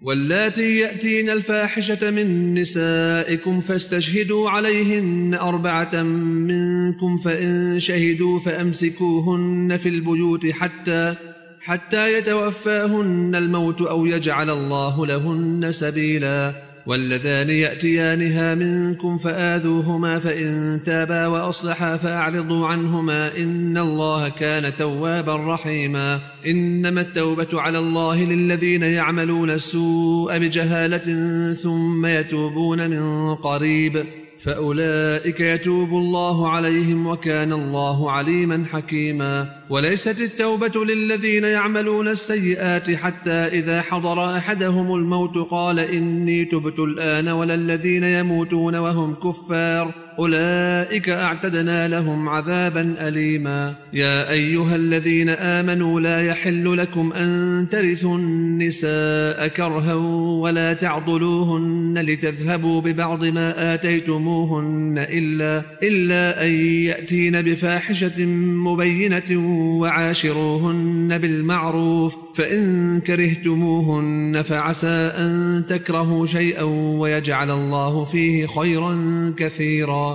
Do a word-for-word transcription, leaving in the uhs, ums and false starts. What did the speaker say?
واللاتي يأتين الفاحشة من نسائكم فاستشهدوا عليهن أربعة منكم فإن شهدوا فأمسكوهن في البيوت حتى حتى يتوفاهن الموت أو يجعل الله لهن سبيلا واللذان يأتيانها منكم فآذوهما فإن تابا وأصلحا فأعرضوا عنهما إن الله كان توابا رحيما إنما التوبة على الله للذين يعملون السوء بجهالة ثم يتوبون من قريب فأولئك يتوب الله عليهم وكان الله عليما حكيما وليست التوبة للذين يعملون السيئات حتى إذا حضر أحدهم الموت قال إني تبت الآن ولا الذين يموتون وهم كفار أولئك أعتدنا لهم عذابا أليما يا أيها الذين آمنوا لا يحل لكم أن ترثوا النساء كرها ولا تعضلوهن لتذهبوا ببعض ما آتيتموهن إلا, إلا أن يأتين بفاحشة مبينة وعاشروهن بالمعروف فإن كرهتموهن فعسى أن تكرهوا شيئا ويجعل الله فيه خيرا كثيرا